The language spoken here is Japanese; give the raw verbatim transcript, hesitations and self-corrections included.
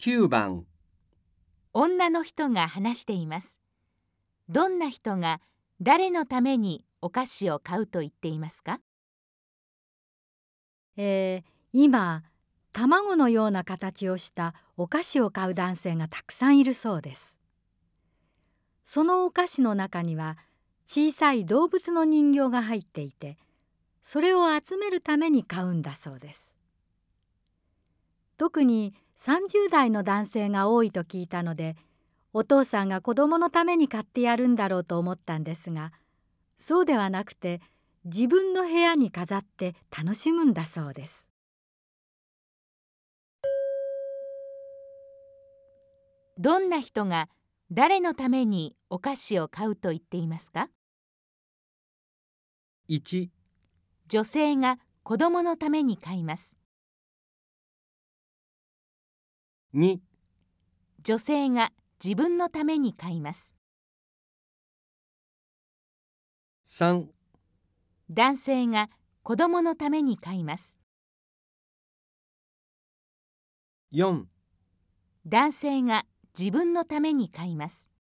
きゅうばん女の人が話しています。どんな人が誰のためにお菓子を買うと言っていますか？ えー今、卵のような形をしたお菓子を買う男性がたくさんいるそうです。そのお菓子の中には小さい動物の人形が入っていて、それを集めるために買うんだそうです。特にさんじゅう代の男性が多いと聞いたので、お父さんが子供のために買ってやるんだろうと思ったんですが、そうではなくて自分の部屋に飾って楽しむんだそうです。 どんな人が誰のためにお菓子を買うと言っていますか？ いち、 女性が子供のために買います。 に、 女性が自分のために買います。 さん、 男性が子供のために買います。 よん、 男性が自分のために買います。